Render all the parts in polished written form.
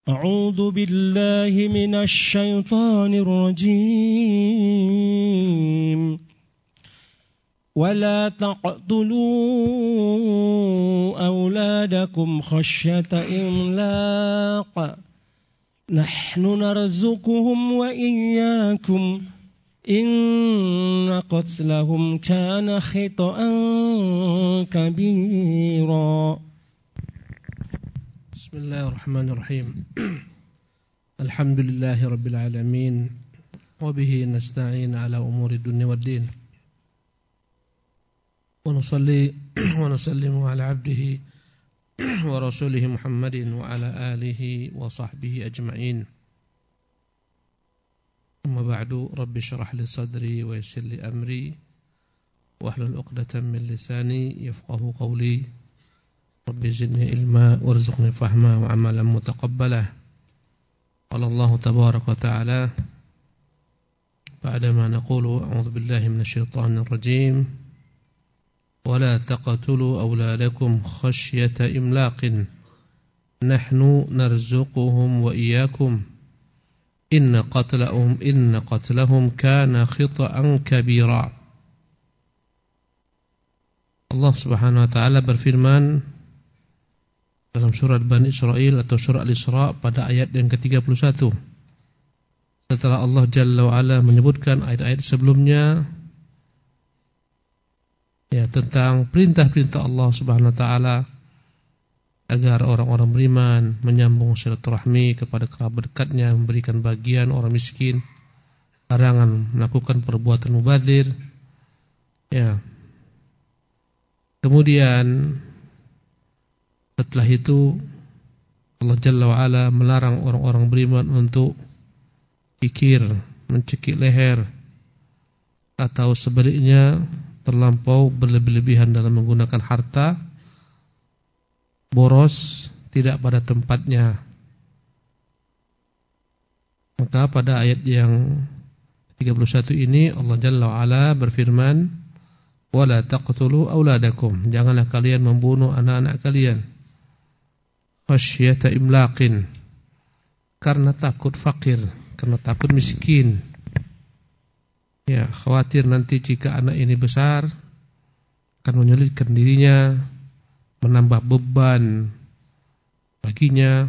أعوذ بالله من الشيطان الرجيم ولا تقتلوا أولادكم خشية إملاق نحن نرزقهم وإياكم إن قتلهم كان خطأ كبيرا. بسم الله الرحمن الرحيم. الحمد لله رب العالمين وبه نستعين على أمور الدنيا والدين ونصلي ونسلم على عبده ورسوله محمد وعلى آله وصحبه أجمعين. أما بعد رب اشرح لي صدري ويسر لي أمري واحلل عقدة من لساني يفقه قولي. رب زدني علما وارزقني فهما وعملا متقبلا. قال الله تبارك وتعالى بعدما نقول أعوذ بالله من الشيطان الرجيم ولا تقتلوا أولادكم خشية إملاق نحن نرزقهم وإياكم إن قتلهم كان خطأ كبيرا. Allah Subhanahu wa taala berfirman dalam surat Bani Israil atau surat Al-Isra pada ayat yang ke-31. Setelah Allah Jalla wa Ala menyebutkan ayat-ayat sebelumnya tentang perintah-perintah Allah Subhanahu wa taala agar orang-orang beriman menyambung silaturahmi kepada kerabat dekatnya, memberikan bagian orang miskin, larangan melakukan perbuatan mubadzir. Kemudian setelah itu Allah Jalla wa Ala melarang orang-orang beriman untuk kikir, mencekik leher, atau sebaliknya terlampau berlebih-lebihan dalam menggunakan harta, boros, tidak pada tempatnya. Maka pada ayat yang 31 ini Allah Jalla wa Ala berfirman, "Wala taqtulu auladakum." Janganlah kalian membunuh anak-anak kalian. Khasyata imlaqin. Karena takut fakir, karena takut miskin. Khawatir nanti jika anak ini besar akan menyulitkan dirinya, menambah beban baginya.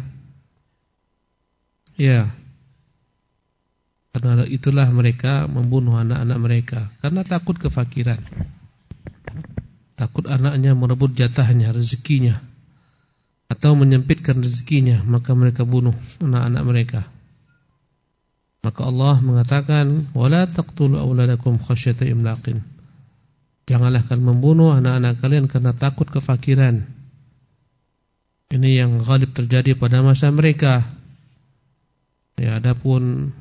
Karena itulah mereka membunuh anak-anak mereka, karena takut kefakiran. Takut anaknya merebut jatahnya, rezekinya, atau menyempitkan rezekinya, maka mereka bunuh anak-anak mereka. Maka Allah mengatakan, "Wala taqtulu auladakum khasyata imlaqin." Janganlah kalian membunuh anak-anak kalian karena takut kefakiran. Ini yang ghalib terjadi pada masa mereka. Adapun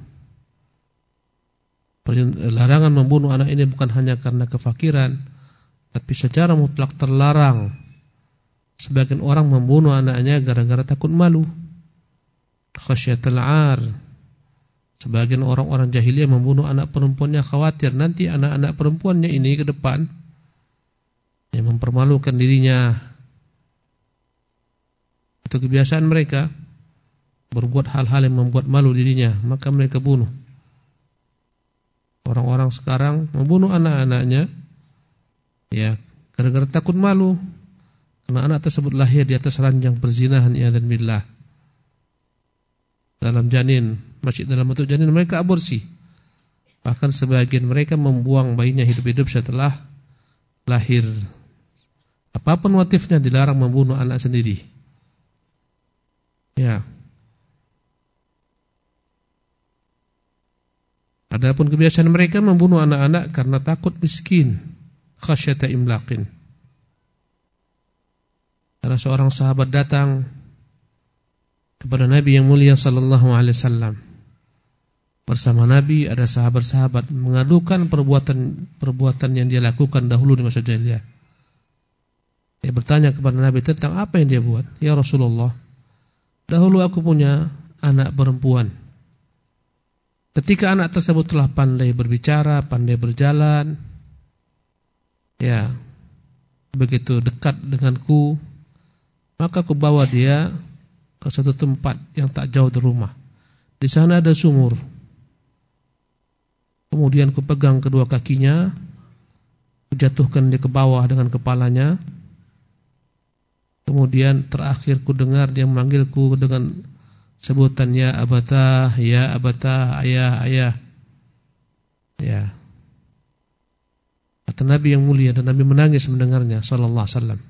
larangan membunuh anak ini bukan hanya karena kefakiran, tapi secara mutlak terlarang. Sebagian orang membunuh anaknya gara-gara takut malu, khasyatul 'ar. Sebagian orang-orang jahiliyah membunuh anak perempuannya khawatir nanti anak-anak perempuannya ini ke depan yang mempermalukan dirinya. Itu kebiasaan mereka, berbuat hal-hal yang membuat malu dirinya, maka mereka bunuh. Orang-orang sekarang membunuh anak-anaknya gara-gara takut malu, karena anak tersebut lahir di atas ranjang perzinahan, ya'dzan billah, dalam janin, masih dalam bentuk janin, mereka aborsi. Bahkan sebagian mereka membuang bayinya hidup-hidup setelah lahir. Apapun motifnya, dilarang membunuh anak sendiri. Adapun kebiasaan mereka membunuh anak-anak karena takut miskin, khasyata imlaqin. Ada seorang sahabat datang kepada Nabi yang mulia sallallahu alaihi wasallam. Bersama Nabi ada sahabat-sahabat mengadukan perbuatan yang dia lakukan dahulu di masa jahiliyah. Dia bertanya kepada Nabi tentang apa yang dia buat. "Ya Rasulullah, dahulu aku punya anak perempuan. Ketika anak tersebut telah pandai berbicara, pandai berjalan, begitu dekat denganku, maka aku bawa dia ke satu tempat yang tak jauh dari rumah. Di sana ada sumur. Kemudian kupegang kedua kakinya, kujatuhkan dia ke bawah dengan kepalanya. Kemudian terakhir ku dengar dia memanggilku dengan sebutan ya abata, ayah, ayah. Ya. Kata Nabi yang mulia, dan Nabi menangis mendengarnya sallallahu alaihi wasallam.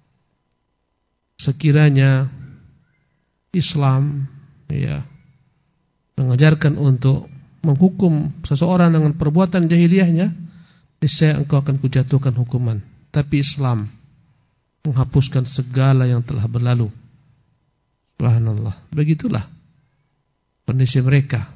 Sekiranya Islam ya mengajarkan untuk menghukum seseorang dengan perbuatan jahiliyahnya, niscaya engkau akan kujatuhkan hukuman. Tapi Islam menghapuskan segala yang telah berlalu. Subhanallah. Begitulah kondisi mereka.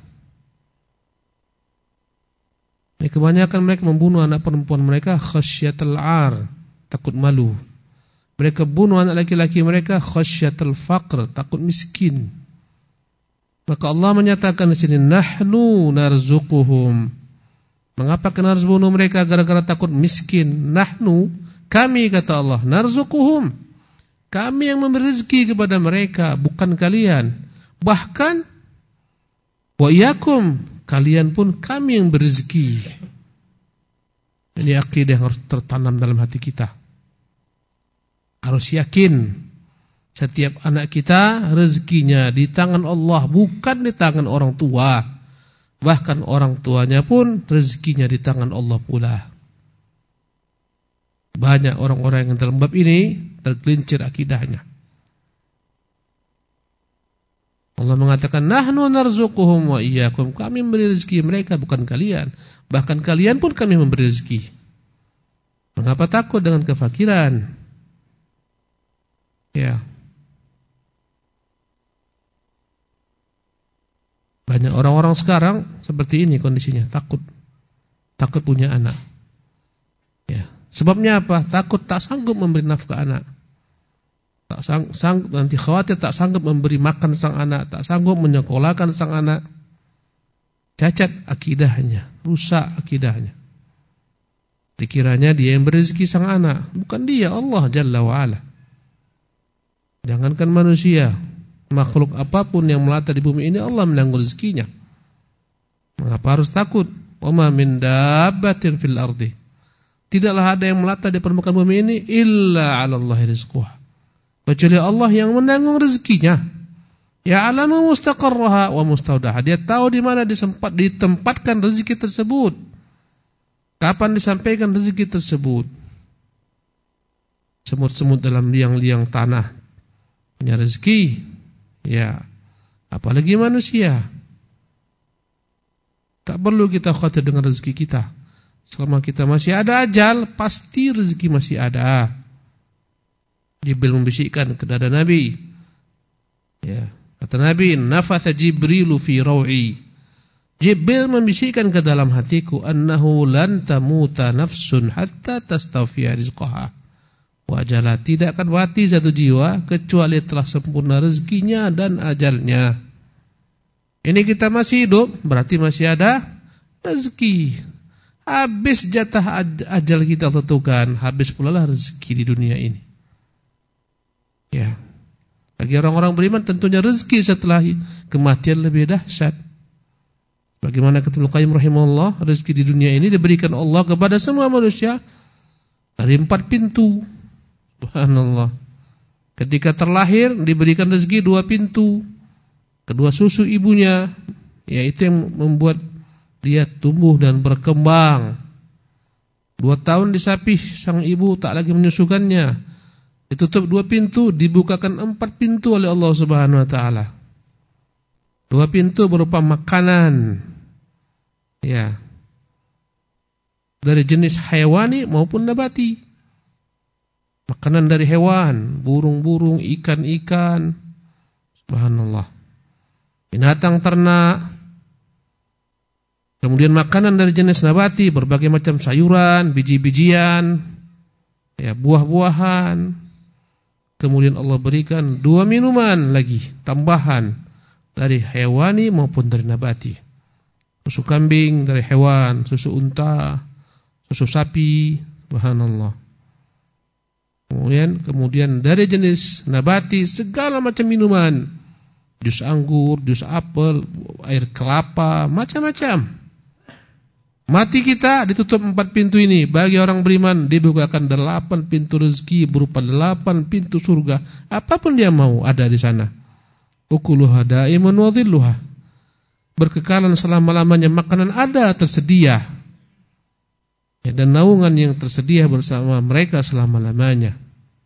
Kebanyakan mereka membunuh anak perempuan mereka khasyatul ar, takut malu. Mereka bunuh anak laki-laki mereka khasyatul faqr, takut miskin. Maka Allah menyatakan di sini nahnu narzuquhum. Mengapa kena harus bunuh mereka? Gara-gara takut miskin. Nahnu, kami kata Allah, narzuquhum. Kami yang memberi rezeki kepada mereka, bukan kalian. Bahkan wa iyyakum, kalian pun kami yang berzeki. Ini akidah yang harus tertanam dalam hati kita. Harus yakin setiap anak kita rezekinya di tangan Allah, bukan di tangan orang tua. Bahkan orang tuanya pun rezekinya di tangan Allah pula. Banyak orang-orang yang dalam bab ini tergelincir akidahnya. Allah mengatakan nahnu narzuquhum wa iyyakum, kami memberi rezeki mereka, bukan kalian. Bahkan kalian pun kami memberi rezeki. Mengapa takut dengan kefakiran? Ya. Banyak orang-orang sekarang seperti ini kondisinya, takut punya anak. Ya. Sebabnya apa? Takut tak sanggup memberi nafkah anak. Tak sanggup, nanti khawatir tak sanggup memberi makan sang anak, tak sanggup menyekolahkan sang anak. Cacat akidahnya, rusak akidahnya. Dikiranya dia yang berezeki sang anak, bukan dia, Allah Jalla wa Ala. Jangankan manusia, makhluk apapun yang melata di bumi ini Allah menanggung rezekinya. Mengapa harus takut? Wa ma min dabbatin fil ardi. Tidaklah ada yang melata di permukaan bumi ini illa 'ala Allahi rizquha. Kecuali Allah yang menanggung rezekinya. Ya'lamu mustaqarraha wa mustaudaha. Dia tahu di mana ditempatkan rezeki tersebut. Kapan disampaikan rezeki tersebut. Semut-semut dalam liang-liang tanah punya rezeki. Ya, apalagi manusia. Tak perlu kita khawatir dengan rezeki kita. Selama kita masih ada ajal, pasti rezeki masih ada. Jibril membisikkan ke dada Nabi. Ya, kata Nabi, nafatha Jibrilu fi raw'i. Jibril membisikkan ke dalam hatiku, annahu lan tamuta nafsun hatta tastawfiya rizqaha. Wajalah, tidak akan mati satu jiwa kecuali telah sempurna rezekinya dan ajalnya. Ini kita masih hidup, berarti masih ada rezeki. Habis jatah ajal kita tentukan, habis pula lah rezeki di dunia ini. Ya. Bagi orang-orang beriman tentunya rezeki setelah kematian lebih dahsyat. Bagaimana kata Ibnu Qayyim rahimahullah, rezeki di dunia ini diberikan Allah kepada semua manusia dari 4 pintu. Subhanallah. Ketika terlahir diberikan rezeki 2 pintu. Kedua susu ibunya, yaitu yang membuat dia tumbuh dan berkembang. 2 tahun disapih sang ibu tak lagi menyusukannya. Ditutup 2 pintu, dibukakan 4 pintu oleh Allah Subhanahu wa taala. 2 pintu berupa makanan. Ya. Dari jenis hayawani maupun nabati. Makanan dari hewan, burung-burung, ikan-ikan. Subhanallah. Binatang ternak. Kemudian makanan dari jenis nabati, berbagai macam sayuran, biji-bijian, ya, buah-buahan. Kemudian Allah berikan 2 minuman lagi tambahan dari hewani maupun dari nabati. Susu kambing dari hewan, susu unta, susu sapi, subhanallah. Kemudian dari jenis nabati segala macam minuman jus anggur, jus apel, air kelapa, macam-macam. Mati kita ditutup 4 pintu ini. Bagi orang beriman dibukakan 8 pintu rezeki berupa 8 pintu surga. Apapun dia mau ada di sana. Ukuluha da'iman wa dhilluha. Berkekalan selama-lamanya, makanan ada tersedia. Ya, dan naungan yang tersedia bersama mereka selama-lamanya.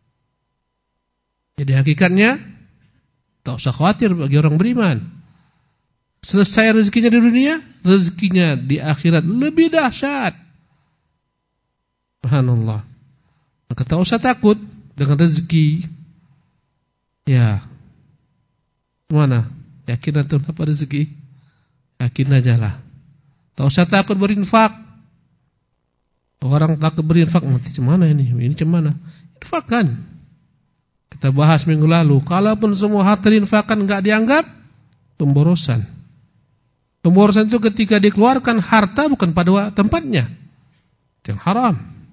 Jadi hakikatnya tak usah khawatir bagi orang beriman. Selesai rezekinya di dunia, rezekinya di akhirat lebih dahsyat. Subhanallah. Maka tak usah takut dengan rezeki. Ya. Mana? Yakin atau apa rezeki? Yakin ajalah. Tak usah takut berinfak. Orang takut berinfak, nanti cemana ini? Ini cemana? Infakkan. Kita bahas minggu lalu, kalaupun semua harta diinfakkan enggak dianggap pemborosan. Pemborosan itu ketika dikeluarkan harta bukan pada tempatnya. Itu yang haram.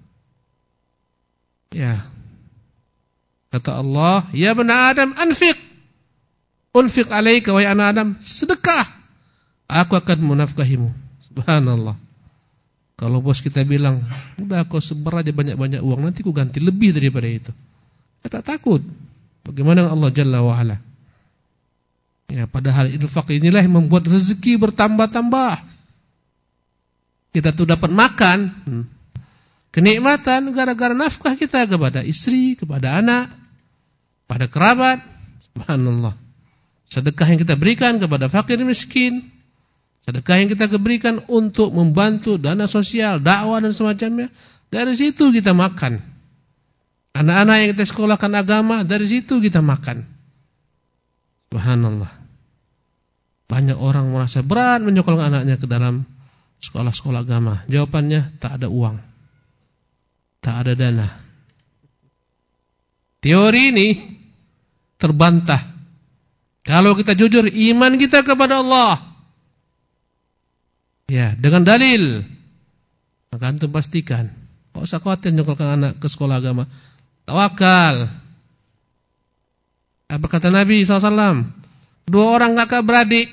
Ya. Kata Allah, ya bani Adam anfiq. Unfiq alaika wa ya anak Adam, sedekah. Aku akan menafkahimu. Subhanallah. Kalau bos kita bilang, udah kau sebar aja banyak-banyak uang, nanti ku ganti lebih daripada itu. Kita tak takut. Bagaimana Allah Jalla wa'ala. Ya, padahal infak inilah yang membuat rezeki bertambah-tambah. Kita tuh dapat makan, kenikmatan gara-gara nafkah kita kepada istri, kepada anak, pada kerabat. Subhanallah. Sedekah yang kita berikan kepada fakir miskin, sedekah yang kita berikan untuk membantu dana sosial, dakwah dan semacamnya, dari situ kita makan. Anak-anak yang kita sekolahkan agama, dari situ kita makan. Subhanallah. Banyak orang merasa berat menyekolahkan anaknya ke dalam sekolah-sekolah agama. Jawabannya, tak ada uang, tak ada dana. Teori ini terbantah. Kalau kita jujur iman kita kepada Allah, ya, dengan dalil, maka antum pastikan, kok usah khawatir menyekolahkan anak ke sekolah agama. Tawakal. Apa kata Nabi SAW? 2 orang kakak beradik.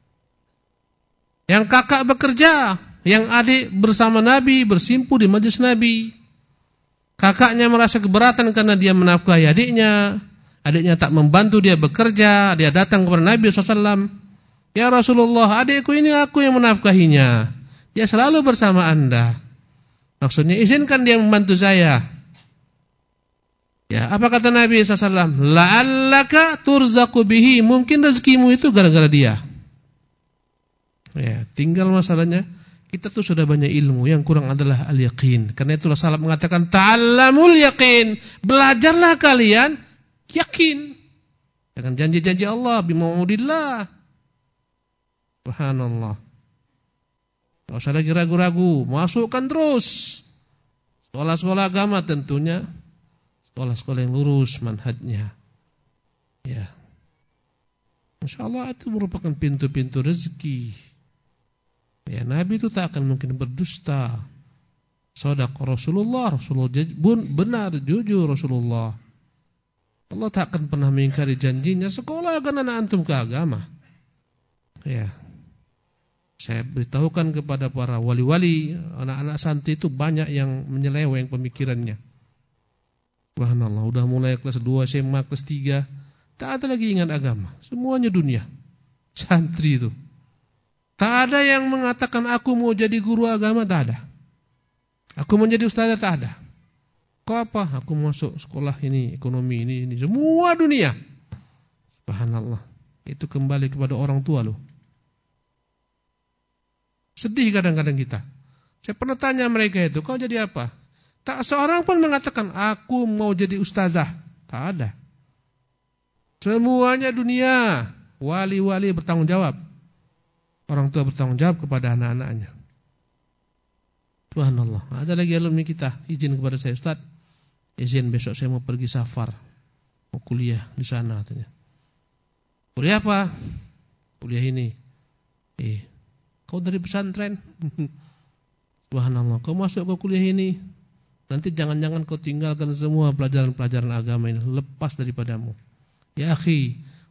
Yang kakak bekerja, yang adik bersama Nabi, bersimpu di majlis Nabi. Kakaknya merasa keberatan karena dia menafkahi adiknya. Adiknya tak membantu dia bekerja. Dia datang kepada Nabi SAW. Ya Rasulullah, adikku ini aku yang menafkahinya. Dia selalu bersama anda. Maksudnya izinkan dia membantu saya. Ya, apa kata Nabi SAW? La'allaka turzaku bihi. Mungkin rezekimu itu gara-gara dia. Ya, tinggal masalahnya kita tuh sudah banyak ilmu, yang kurang adalah al-yaqin. Karena itulah salaf mengatakan ta'allamul yaqin. Belajarlah kalian yakin dengan janji-janji Allah bimau'udillah. Subhanallah. Tak usah lagi ragu-ragu, masukkan terus. Sekolah-sekolah agama tentunya sekolah-sekolah yang lurus manhajnya. Ya. InsyaAllah itu merupakan pintu-pintu rezeki. Ya, Nabi itu tak akan mungkin berdusta. Shadaq Rasulullah benar, jujur Rasulullah. Allah tak akan pernah mengingkari janjinya. Sekolah akan anak antum ke agama. Ya. Saya beritahukan kepada para wali-wali, anak-anak santri itu banyak yang menyeleweng pemikirannya. Subhanallah, udah mulai kelas 2 SMA, kelas 3, tak ada lagi ingat agama. Semuanya dunia. Santri itu. Tak ada yang mengatakan aku mau jadi guru agama, tak ada. Aku mau jadi ustazah, tak ada. Kok apa? Aku masuk sekolah ini, ekonomi ini. Semua dunia. Subhanallah. Itu kembali kepada orang tua loh. Sedih kadang-kadang kita. Saya pernah tanya mereka itu, kau jadi apa? Tak seorang pun mengatakan aku mau jadi ustazah. Tak ada. Semuanya dunia. Wali-wali bertanggung jawab. Orang tua bertanggung jawab kepada anak-anaknya. Subhanallah. Ada lagi alumni kita izin kepada saya, Ustaz, izin besok saya mau pergi safar, mau kuliah di sana katanya. Kuliah apa? Kuliah ini. Kau dari pesantren? Subhanallah. Kau masuk ke kuliah ini, nanti jangan-jangan kau tinggalkan semua pelajaran-pelajaran agama ini, lepas daripadamu. Ya akhi,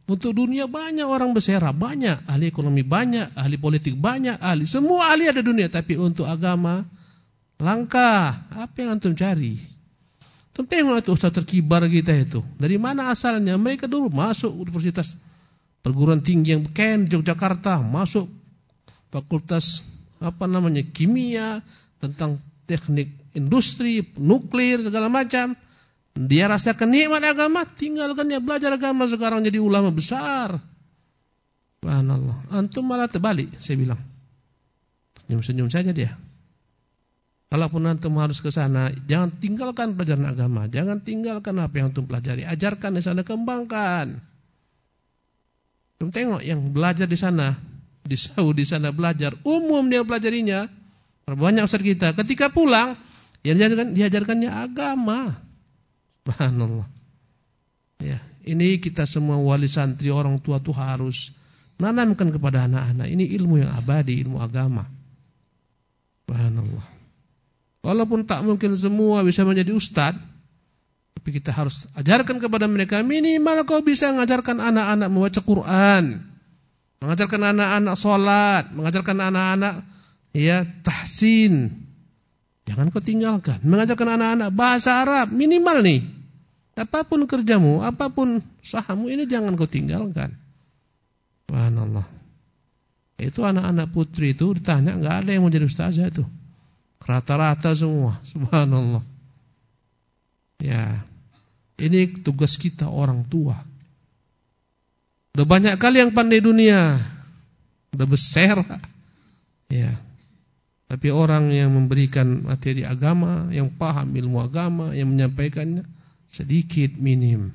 Untuk dunia banyak orang bersera, banyak ahli ekonomi, banyak ahli politik, banyak ahli, semua ahli ada dunia. Tapi untuk agama langka. Apa yang antum cari? Antum tengok itu ustaz terkibar kita itu. Dari mana asalnya? Mereka dulu masuk universitas perguruan tinggi yang beken di Yogyakarta, masuk fakultas kimia, tentang teknik industri, nuklir, segala macam. Dia rasakan nikmat agama, tinggalkannya belajar agama, sekarang jadi ulama besar. Subhanallah. Antum malah terbalik, saya bilang. Senyum-senyum saja dia. Kalaupun antum harus ke sana, jangan tinggalkan pelajaran agama, jangan tinggalkan apa yang antum pelajari, ajarkan di sana, kembangkan. Antum tengok yang belajar di sana, di Saudi sana belajar, umum dia pelajarinya. Banyak ustaz kita ketika pulang, yang diajarkannya agama. Subhanallah. Ya, ini kita semua wali santri, orang tua tuh harus nanamkan kepada anak-anak ini ilmu yang abadi, ilmu agama. Subhanallah. Walaupun tak mungkin semua bisa menjadi ustaz, tapi kita harus ajarkan kepada mereka, minimal kau bisa mengajarkan anak-anak membaca Quran, mengajarkan anak-anak sholat, mengajarkan anak-anak tahsin. Jangan kau tinggalkan. Mengajarkan anak-anak bahasa Arab minimal nih. Apapun kerjamu, apapun usahamu, ini jangan kau tinggalkan. Subhanallah. Itu anak-anak putri itu ditanya, enggak ada yang mau jadi ustazah itu. Rata-rata semua. Subhanallah. Ya. Ini tugas kita orang tua. Udah banyak kali yang pandai dunia. Udah besar. Ya. Tapi orang yang memberikan materi agama, yang paham ilmu agama, yang menyampaikannya sedikit, minim.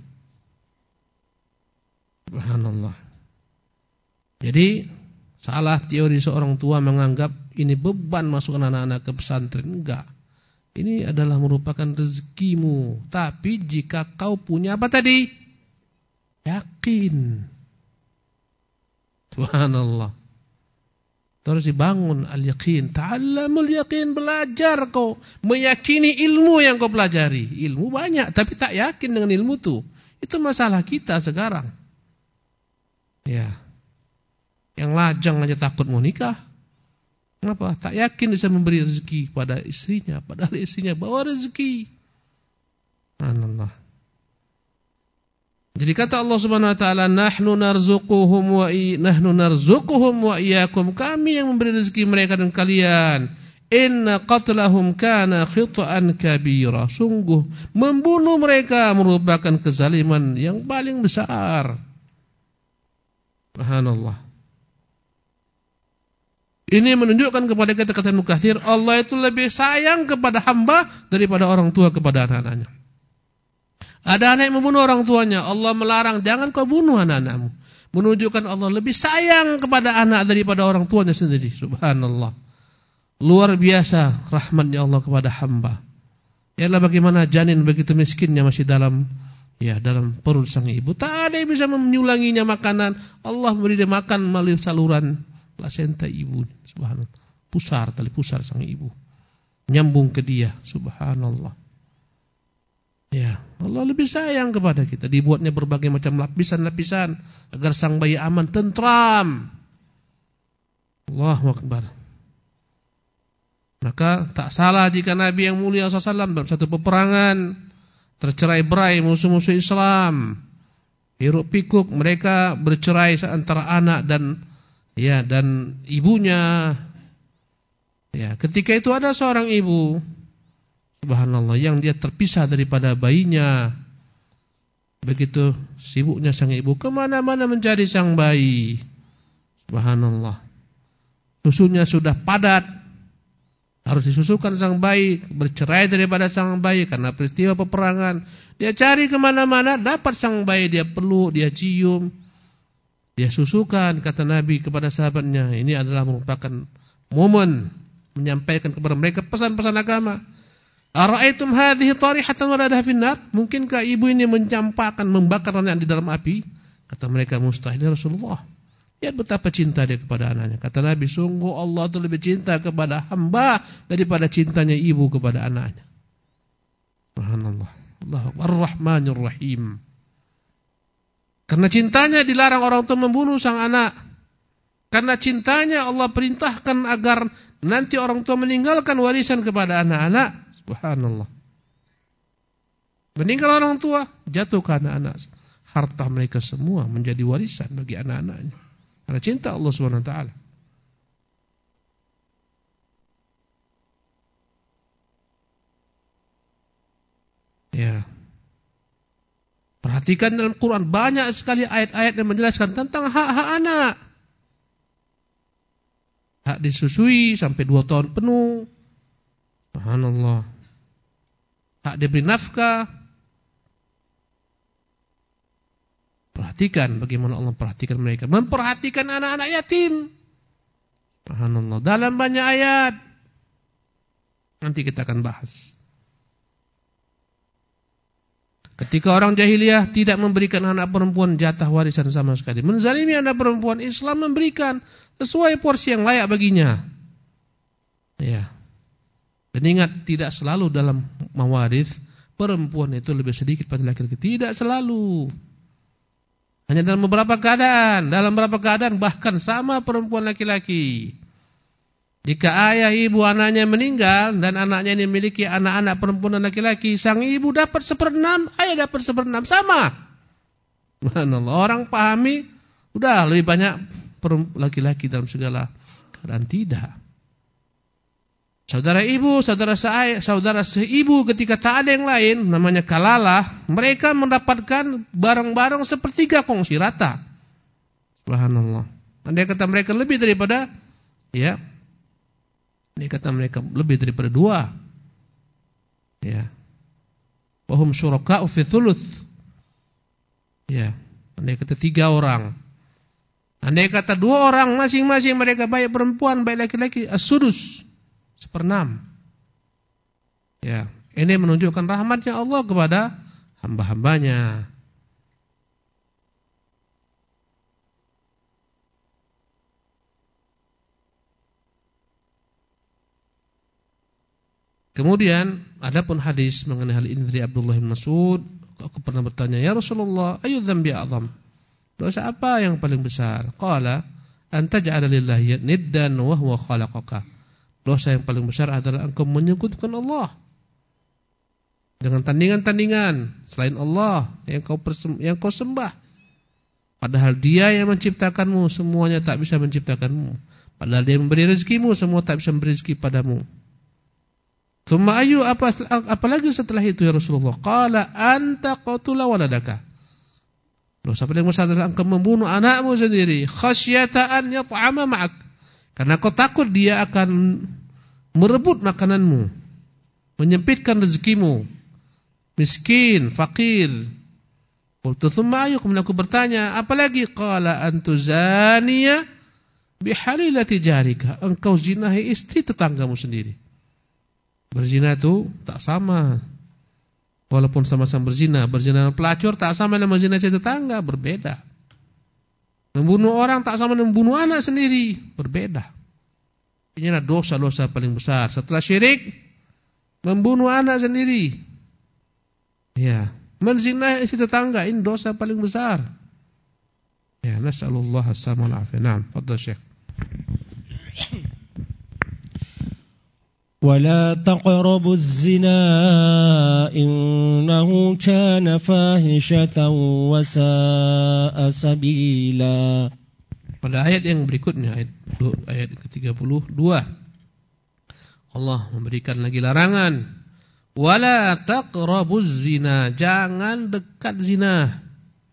Subhanallah. Jadi salah teori seorang tua menganggap ini beban masukkan anak-anak ke pesantren. Enggak. Ini adalah merupakan rezekimu. Tapi jika kau punya apa tadi? Yakin. Subhanallah. Terus dibangun al-yaqin. Ta'allamul yaqin, belajar kau. Meyakini ilmu yang kau pelajari. Ilmu banyak, tapi tak yakin dengan ilmu itu. Itu masalah kita sekarang. Ya. Yang lajang aja takut mau nikah. Kenapa? Tak yakin bisa memberi rezeki pada istrinya. Padahal istrinya bawa rezeki. Subhanallah. Jadi kata Allah Subhanahu wa taala, nahnu narzuquhum wa iyyakum, kami yang memberi rezeki mereka dan kalian. Inna qatlahum kana khita'an kabira, sungguh membunuh mereka merupakan kezaliman yang paling besar. Subhanallah. Ini menunjukkan kepada kita, kata Ibnu Katsir, Allah itu lebih sayang kepada hamba daripada orang tua kepada anak-anaknya. Ada anak yang membunuh orang tuanya, Allah melarang, jangan kau bunuh anak-anakmu. Menunjukkan Allah lebih sayang kepada anak daripada orang tuanya sendiri. Subhanallah. Luar biasa rahmatnya Allah kepada hamba. Ialah bagaimana janin begitu miskinnya masih dalam perut sang ibu. Tak ada yang bisa menyulanginya makanan. Allah memberi dia makan melalui saluran plasenta ibu. Subhanallah. Tali pusar sang ibu. Nyambung ke dia. Subhanallah. Ya, Allah lebih sayang kepada kita. Dibuatnya berbagai macam lapisan-lapisan agar sang bayi aman, tentram. Allahu Akbar. Maka tak salah jika Nabi yang mulia SAW dalam satu peperangan tercerai-berai musuh-musuh Islam. Hiruk pikuk mereka bercerai antara anak dan ibunya. Ya, ketika itu ada seorang ibu, subhanallah, yang dia terpisah daripada bayinya. Begitu sibuknya sang ibu kemana-mana mencari sang bayi. Subhanallah. Susunya sudah padat, harus disusukan sang bayi. Bercerai daripada sang bayi karena peristiwa peperangan. Dia cari kemana-mana, dapat sang bayi, dia peluk, dia cium, dia susukan. Kata Nabi kepada sahabatnya, ini adalah merupakan momen menyampaikan kepada mereka pesan-pesan agama. Ara'aitum hadhihi tarihatan waladaha finnar? Mungkinkah ibu ini mencampakkan, membakar anak di dalam api? Kata mereka, mustahil ya Rasulullah. Ya, betapa cinta dia kepada anaknya. Kata Nabi, sungguh Allah itu lebih cinta kepada hamba daripada cintanya ibu kepada anaknya. Subhanallah. Allahu Ar-Rahmanir Rahim. Karena cintanya dilarang orang tua membunuh sang anak. Karena cintanya Allah perintahkan agar nanti orang tua meninggalkan warisan kepada anak-anak. Subhanallah. Meninggal orang tua, jatuh ke anak-anak. Harta mereka semua menjadi warisan bagi anak-anaknya. Karena cinta Allah Subhanahu wa taala. Ya. Perhatikan dalam Quran banyak sekali ayat-ayat yang menjelaskan tentang hak-hak anak. Hak disusui sampai 2 tahun penuh. Subhanallah. Hak diberi nafkah. Perhatikan bagaimana Allah perhatikan mereka. Memperhatikan anak-anak yatim. Subhanallah. Dalam banyak ayat. Nanti kita akan bahas. Ketika orang jahiliyah tidak memberikan anak perempuan jatah warisan sama sekali. Menzalimi anak perempuan, Islam memberikan sesuai porsi yang layak baginya. Ya. Dan ingat, tidak selalu dalam mawaris perempuan itu lebih sedikit pada laki-laki. Tidak selalu. Hanya dalam beberapa keadaan. Dalam beberapa keadaan bahkan sama perempuan laki-laki. Jika ayah, ibu, anaknya meninggal dan anaknya ini memiliki anak-anak perempuan dan laki-laki, sang ibu dapat 1/6, ayah dapat 1/6, sama. Subhanallah. Orang pahami, udah lebih banyak laki-laki dalam segala keadaan. Tidak. Saudara ibu, saudara seibu ketika tak ada yang lain, namanya kalalah, mereka mendapatkan barang-barang sepertiga kongsi rata. Subhanallah. Andai kata mereka lebih daripada, ya, ini kata mereka lebih daripada 2. Ya. Wahum syuraka'u fi thuluth. Ya. Andai kata 3 orang. Andai kata 2 orang masing-masing mereka baik perempuan baik laki-laki, as-sudus 1/6. Ya. Ini menunjukkan rahmatnya Allah kepada hamba-hambanya. Kemudian adapun hadis mengenai hal ini dari Abdullah bin Mas'ud, aku pernah bertanya, "Ya Rasulullah, ayu dzambi a'zam?" Dosa apa yang paling besar? Qala, "Anta ja'ala lillahi niddan wa huwa khalaqaka." Dosa yang paling besar adalah engkau menyekutukan Allah dengan tandingan-tandingan selain Allah yang kau sembah. Padahal Dia yang menciptakanmu, semuanya tak bisa menciptakanmu. Padahal Dia memberi rezekimu, semua tak bisa memberi rezeki padamu. Tsumma ayu, apalagi setelah itu ya Rasulullah? Qala anta qatula waladaka. Dosa paling besar adalah engkau membunuh anakmu sendiri, khasyata an yat'ama ma'ak. Karena kau takut dia akan merebut makananmu, menyempitkan rezekimu. Miskin, fakir. Qultu tsumma ayu, kemudian aku bertanya, apalagi? Qala antuzaniya bihalilati jarika. Engkau zinahi istri tetanggamu sendiri. Berzina itu tak sama. Walaupun sama-sama berzina dengan pelacur tak sama dengan berzina tetangga, berbeda. Membunuh orang tak sama dengan membunuh anak sendiri, berbeda. Inilah dosa-dosa paling besar. Setelah syirik, membunuh anak sendiri. Ya, menzina istri tetangga, ini dosa paling besar. Ya, nasallallahu as-salamah wal-afiyah. Naam, fadhal Syekh. ولا تقربوا الزنا إنه كان فاحشة وساء سبيلا. Pada ayat yang berikutnya, ayat ke-32, Allah memberikan lagi larangan. Wala taqrabuz zina, jangan dekat zina.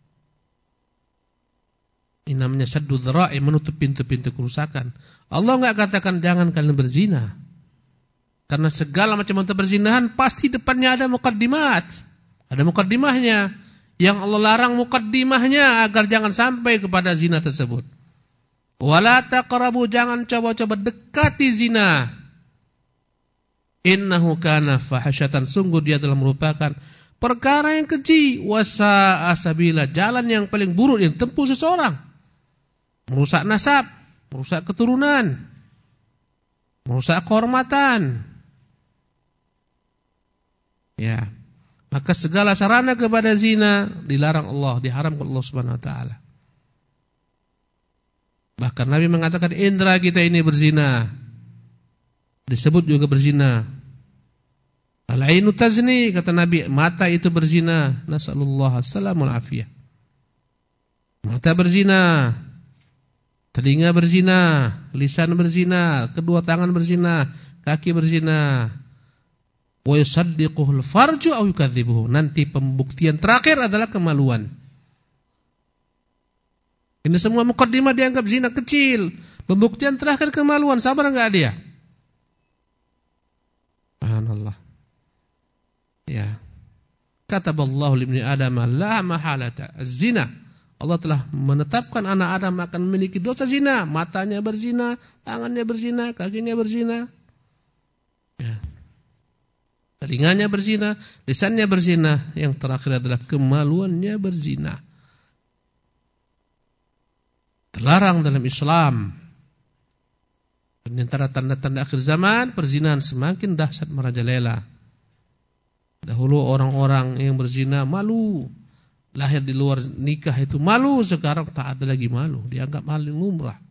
Ini namanya saddu dzara'i, menutup pintu-pintu kerusakan. Allah enggak katakan jangan kalian berzina. Karena segala macam bentuk perzinahan pasti depannya ada muqaddimat. Ada muqaddimahnya. Yang Allah larang muqaddimahnya agar jangan sampai kepada zina tersebut. Wala taqrabu, jangan coba-coba dekati zina. Innahu kana fahisyatan, sungguh dia telah merupakan perkara yang keji. Wasa'a sabila, jalan yang paling buruk yang tempuh seseorang. Merusak nasab, merusak keturunan, merusak kehormatan. Ya. Maka segala sarana kepada zina dilarang Allah, diharamkan Allah Subhanahu wa taala. Bahkan Nabi mengatakan indra kita ini berzina. Disebut juga berzina. Al-ainu tazni, kata Nabi, mata itu berzina. Nasallallahu assalamul afiyah. Mata berzina, telinga berzina, lisan berzina, kedua tangan berzina, kaki berzina. Wa yusaddiquhul farju aw yukadzibuhu. Nanti pembuktian terakhir adalah kemaluan. Ini semua mukaddimah dianggap zina kecil. Pembuktian terakhir kemaluan. Sabar enggak dia? Subhanallah. Ya. Kataballahu li ibni Adam la mahalata az-zina. Allah telah menetapkan anak Adam akan memiliki dosa zina. Matanya berzina, tangannya berzina, kakinya berzina. Ya. Telinganya berzina, lisannya berzina, yang terakhir adalah kemaluannya berzina. Terlarang dalam Islam. Dan antara tanda-tanda akhir zaman, perzinahan semakin dahsyat merajalela. Dahulu orang-orang yang berzina malu, lahir di luar nikah itu malu, sekarang tak ada lagi malu, dianggap hal yang lumrah.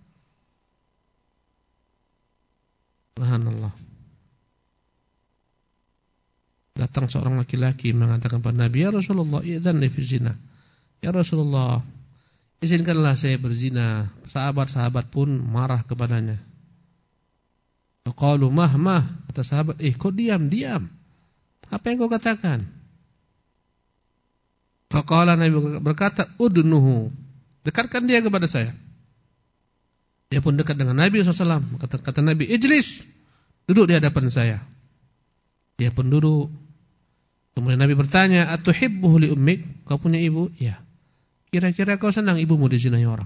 Subhanallah. Datang seorang laki-laki mengatakan kepada Nabi, ya Rasulullah, idzanni fi zina. Ya Rasulullah, izinkanlah saya berzina. Sahabat-sahabat pun marah kepadanya. Qalu mah, kata sahabat, kau diam. Apa yang kau katakan? Faqala, Nabi berkata, udnuhu, dekatkan dia kepada saya. Dia pun dekat dengan Nabi SAW. Kata Nabi, ijlis, duduk di hadapan saya. Dia pun duduk. Kemudian Nabi bertanya, atuhibbuhu li ummik? Kau punya ibu? Ya. Kira-kira kau senang ibumu dizinahi orang?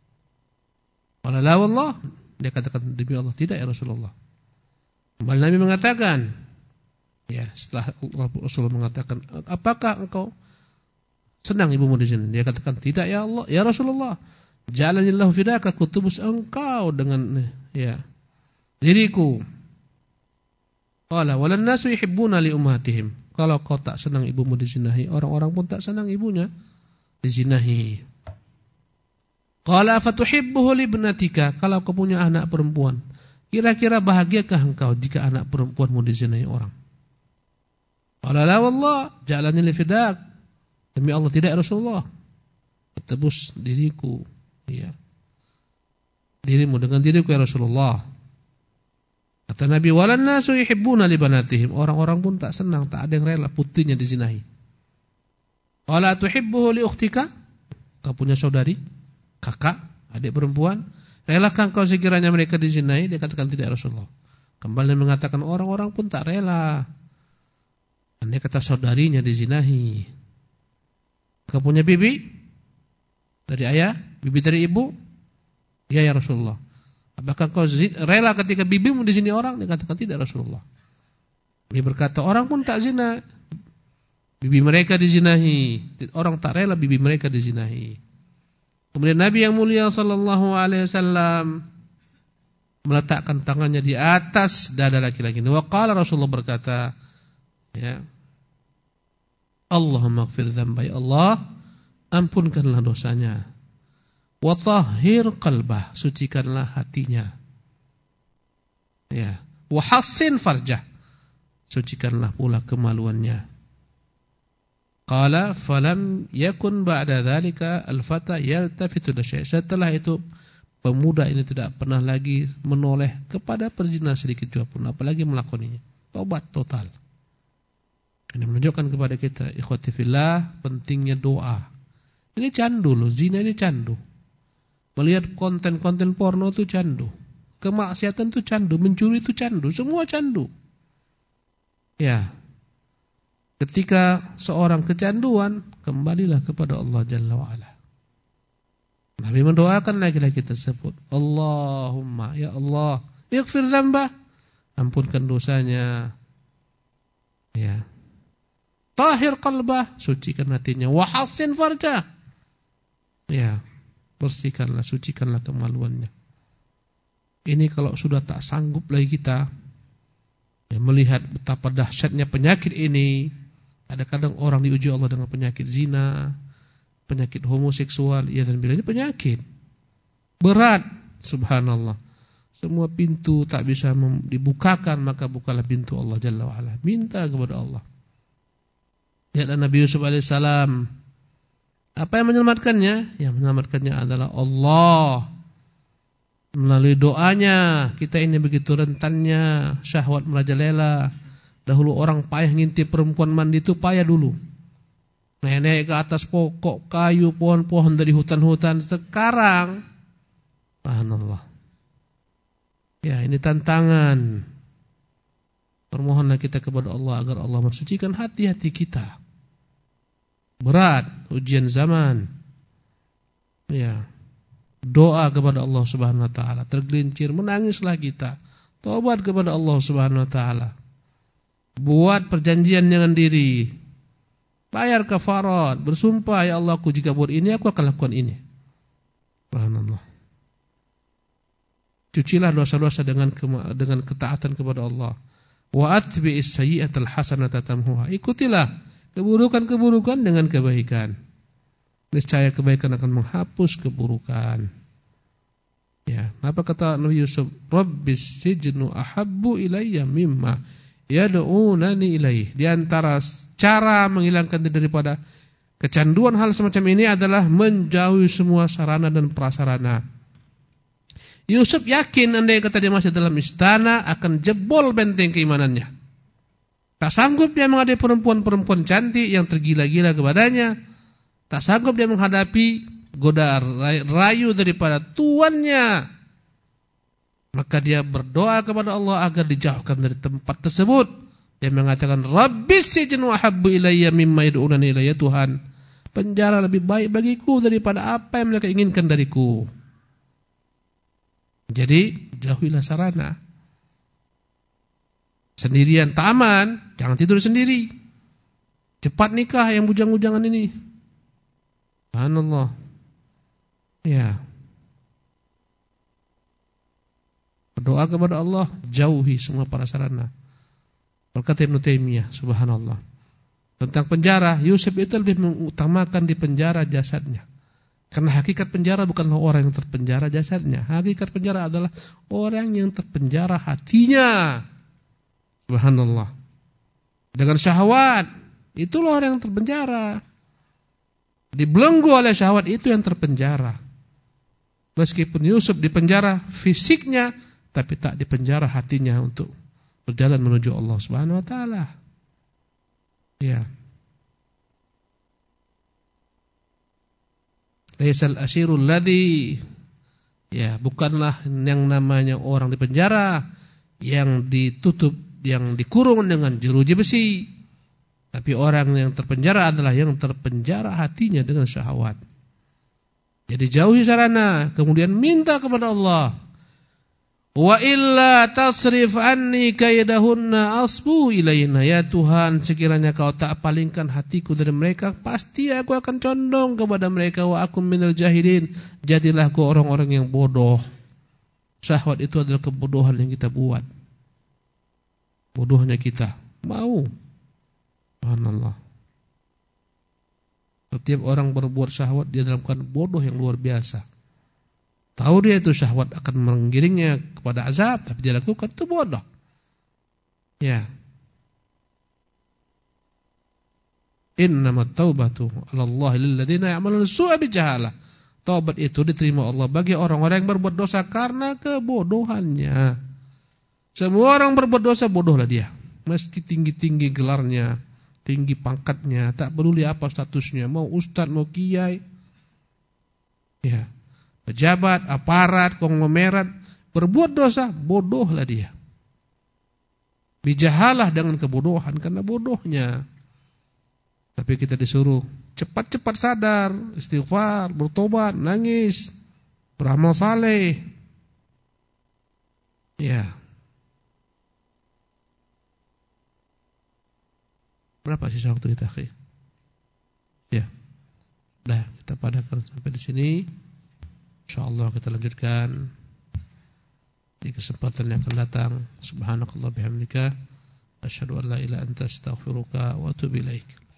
Qala la wallah. Dia katakan, demi Allah tidak ya Rasulullah. Kembali Nabi mengatakan, ya, setelah Rasulullah mengatakan, apakah engkau senang ibumu dizinahi? Dia katakan, tidak ya Allah, ya Rasulullah. Jalanillahu fidaka, kutubus engkau dengan diriku. Qala walan nasu yuhibbuna li ummahatihim. Kalau kau tak senang ibumu dizinahi, orang-orang pun tak senang ibunya dizinahi. Qala fatuhibbuhu li ibnatika. Kalau kau punya anak perempuan, kira-kira bahagiakah engkau jika anak perempuanmu dizinahi orang? Qala la wallah, jalani li fidak. Demi Allah tidak ya Rasulullah. Tebus diriku, ya. Dirimu dengan diriku ya Rasulullah. Kata Nabi, walan nasu yuhibbuna li banatihim. Orang-orang pun tak senang, tak ada yang rela putrinya dizinahi. Qala tuhibbuhu li ukhtika? Kau punya saudari, kakak, adik perempuan, relakah kau sekiranya mereka dizinahi? Dia katakan tidak Rasulullah. Kembali mengatakan orang-orang pun tak rela. Dan dia kata saudarinya dizinahi. Kau punya bibi? Dari ayah, bibi dari ibu? Ya ya Rasulullah. Apakah kau rela ketika bibimu di sini orang? Dia katakan tidak Rasulullah. Dia berkata orang pun tak zina, bibi mereka dizinahi. Orang tak rela bibi mereka dizinahi. Kemudian Nabi yang mulia sallallahu alaihi wasallam meletakkan tangannya di atas dada laki-laki. Wa qala Rasulullah berkata, ya, Allahumma ighfir dzamba, ya Allah, ampunkanlah dosanya. Wa tahhir qalbah, sucikanlah hatinya. Ya, wa hassin farjah, sucikanlah pula kemaluannya. Qala falam yakun ba'da dzalika al-fata yaltafitu lisyai'. Setelah itu pemuda ini tidak pernah lagi menoleh kepada perzinahan sedikit juga pun, apalagi melakoninya. Tobat total. Ini menunjukkan kepada kita ikhwati fillah pentingnya doa. Ini candu loh, zina ini candu. Melihat konten-konten porno itu candu. Kemaksiatan itu candu, mencuri itu candu, semua candu. Ya. Ketika seorang kecanduan, kembalilah kepada Allah Jalla wa'ala. Nabi mendoakan laki-laki tersebut, Allahumma, ya Allah, ighfir dzambah, ampunkan dosanya. Ya. Tahhir qalbah, sucikan hatinya, wa hassin farjah. Ya. Bersihkanlah, sucikanlah kemaluannya. Ini kalau sudah tak sanggup lagi kita melihat betapa dahsyatnya penyakit ini, Ada kadang orang diuji Allah dengan penyakit zina, penyakit homoseksual, ya dan bila ini penyakit berat, subhanallah. Semua pintu tak bisa dibukakan, maka bukalah pintu Allah Jalla wa Ala. Minta kepada Allah. Lihatlah Nabi Yusuf alaihissalam. Apa yang menyelamatkannya? Yang menyelamatkannya adalah Allah. Melalui doanya, kita ini begitu rentannya syahwat merajalela. Dahulu orang payah ngintip perempuan mandi itu payah dulu. Naik ke atas pokok kayu, pohon-pohon dari hutan-hutan. Sekarang, subhanallah. Ya, ini tantangan. Permohonlah kita kepada Allah agar Allah mensucikan hati-hati kita. Berat ujian zaman. Ya. Doa kepada Allah Subhanahu wa taala, tergelincir, menangislah kita. Taubat kepada Allah Subhanahu wa taala. Buat perjanjian dengan diri. Bayar kafarat, bersumpah, ya Allah, aku jika buat ini aku akan lakukan ini. Subhanallah. Cucilah dosa-dosa dengan ketaatan kepada Allah. Wa atbi'is sayyi'atal hasanata tamhuha. Ikutilah keburukan-keburukan dengan kebaikan. Niscaya kebaikan akan menghapus keburukan. Ya, apa kata Nabi Yusuf? Rabbis sijnu ahabbu ilayya mimma yad'unani ilaih. Di antara cara menghilangkan diri daripada kecanduan hal semacam ini adalah menjauhi semua sarana dan prasarana. Yusuf yakin andai kata dia masih dalam istana akan jebol benteng keimanannya. Tak sanggup dia menghadapi perempuan-perempuan cantik yang tergila-gila kepadanya. Tak sanggup dia menghadapi godaan rayu daripada tuannya. Maka dia berdoa kepada Allah agar dijauhkan dari tempat tersebut. Dia mengatakan, Rabbis sijnu ahabbu ilayya mimma yad'unani ilayya. Tuhan, penjara lebih baik bagiku daripada apa yang mereka inginkan dariku. Jadi jauhilah sarana. Sendirian tak aman, jangan tidur sendiri. Cepat nikah yang bujang-bujangan ini. Subhanallah. Ya. Berdoa kepada Allah, jauhi semua prasarana. Berkata Ibnu Taimiyah, subhanallah. Tentang penjara, Yusuf itu lebih mengutamakan di penjara jasadnya. Karena hakikat penjara bukanlah orang yang terpenjara jasadnya. Hakikat penjara adalah orang yang terpenjara hatinya. Subhanallah. Dengan syahwat, itulah orang yang terpenjara. Dibelenggu oleh syahwat, itu yang terpenjara. Meskipun Yusuf dipenjara fisiknya, tapi tak dipenjara hatinya untuk berjalan menuju Allah Subhanahu wa taala. Ya. Laisal asirul ladzi, ya, bukanlah yang namanya orang di penjara yang ditutup, yang dikurung dengan jeruji besi. Tapi orang yang terpenjara adalah yang terpenjara hatinya dengan syahwat. Jadi jauhi sarana, kemudian minta kepada Allah. Wa illa tasrif anni kaidahunna asbu ilaina. Ya Tuhan, sekiranya kau tak palingkan hatiku dari mereka, pasti aku akan condong kepada mereka. Wa akum minal jahilin. Jadilah aku orang-orang yang bodoh. Syahwat itu adalah kebodohan yang kita buat. Bodohnya kita mau. Subhanallah. Setiap orang berbuat syahwat, dia dalam keadaan bodoh yang luar biasa. Tahu dia itu syahwat akan menggiringnya kepada azab, tapi dia lakukan, itu bodoh. Ya. Innamat taubatu 'alallahi lil ladzina ya'maluna su'a bijahalah. Taubat itu diterima Allah bagi orang-orang yang berbuat dosa karena kebodohannya. Semua orang berbuat dosa, bodohlah dia. Meski tinggi-tinggi gelarnya, tinggi pangkatnya, tak peduli apa statusnya, mau ustaz, mau kiai. Ya. Pejabat, aparat, konglomerat, berbuat dosa, bodohlah dia. Bijahalah dengan kebodohan karena bodohnya. Tapi kita disuruh cepat-cepat sadar, istighfar, bertobat, nangis, beramal saleh. Ya. Berapa sisa waktu kita, akhi? Ya. Dah, kita padakan sampai di sini. InsyaAllah kita lanjutkan di kesempatan yang akan datang. Subhanakallah bihamdika Asyhadu an la ilaha illa anta astaghfiruka wa atubu ilaik.